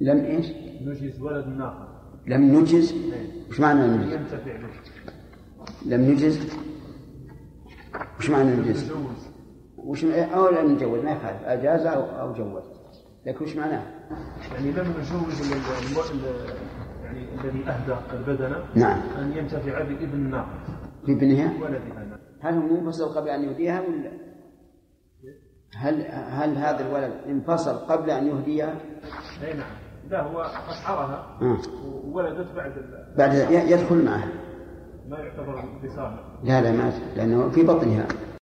لم إيش؟ نجز ولد الناقة. لم نجز؟ وش معنى نجز؟ ينتفع به. لم نجز؟ وش معنى نجز؟ وش أو لم نجوز ما يخالف أجاز أو جوز، لكن وش معناه؟ يعني لم نجوز يعني الذي أهدى البدنة نعم أن ينتفع بابن الناقة بابنها. ولدها. هل هو منفصل قبل أن يهديها ولا هل هذا الولد انفصل قبل أن يهديها؟ أي نعم. لا هو أشعرها وولدت بعد يدخل معها. ما يعتبر انفصال. لا ما لأنه في بطنها.